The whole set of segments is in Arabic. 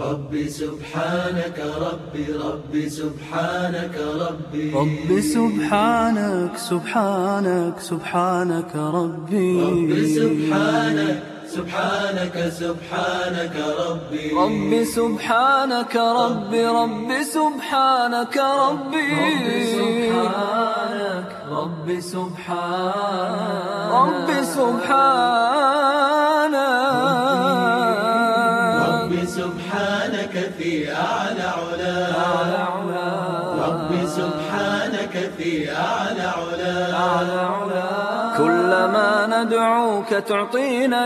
ربي سبحانك ربي سبحانك ربي سبحانك سبحانك سبحانك ربي سبحانك ربي سبحانك ربي سبحانك ربي سبحانك في أعلى علا ربي سبحانك في أعلى علا كلما ندعوك تعطينا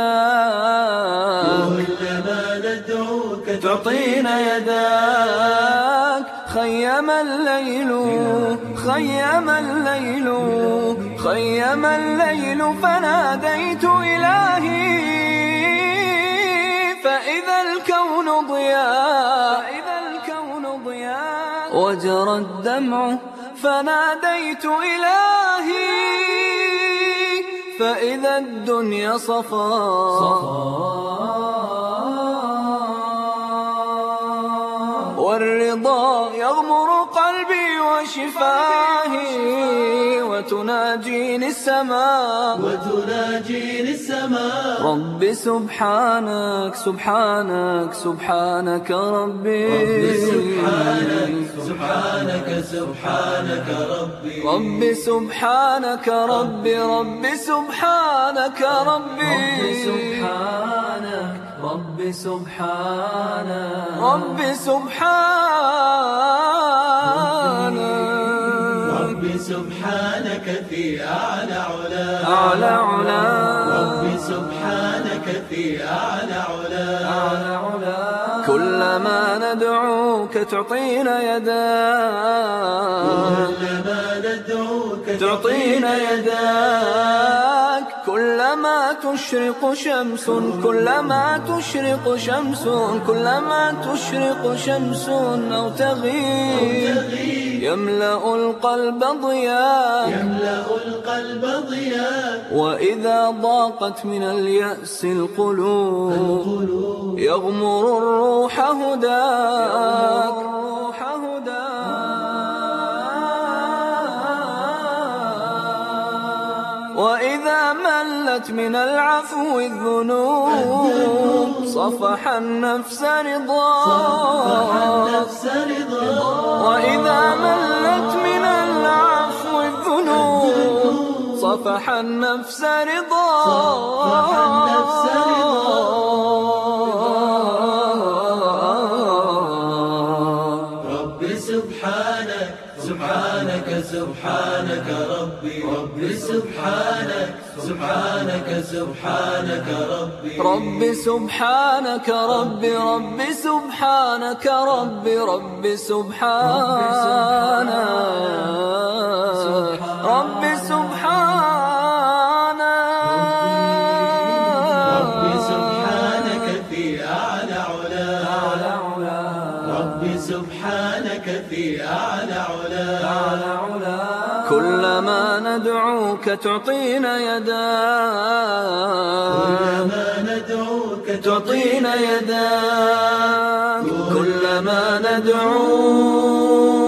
يداك خيم الليل فناديت إلهي فإذا الكون ضياء وجرى الدمع فناديت إلهي فإذا الدنيا والرضا يغمر قلبي وشفاهي وتناجيني السماء ربي سبحانك ربي ربي سبحانك في أعلى علا ربي سبحانك في أعلى علا كلما ندعوك تعطينا يداك كلما تشرق شمس أو تغيب يملأ القلب ضياء وإذا ضاقت من اليأس القلوب يغمر الروح هداك وإذا ملت من العفو الذنوب صفح النفس رضاك وإذا ملت من العفو الذنوب صفح النفس رضاك ربي سبحانك ربي سبحانك ربي سبحانك ربي سبحانك ربي سبحانك في أعلى علا ربي سبحانك في أعلى علا كلما ندعوك تعطينا يداك كلما ندعوك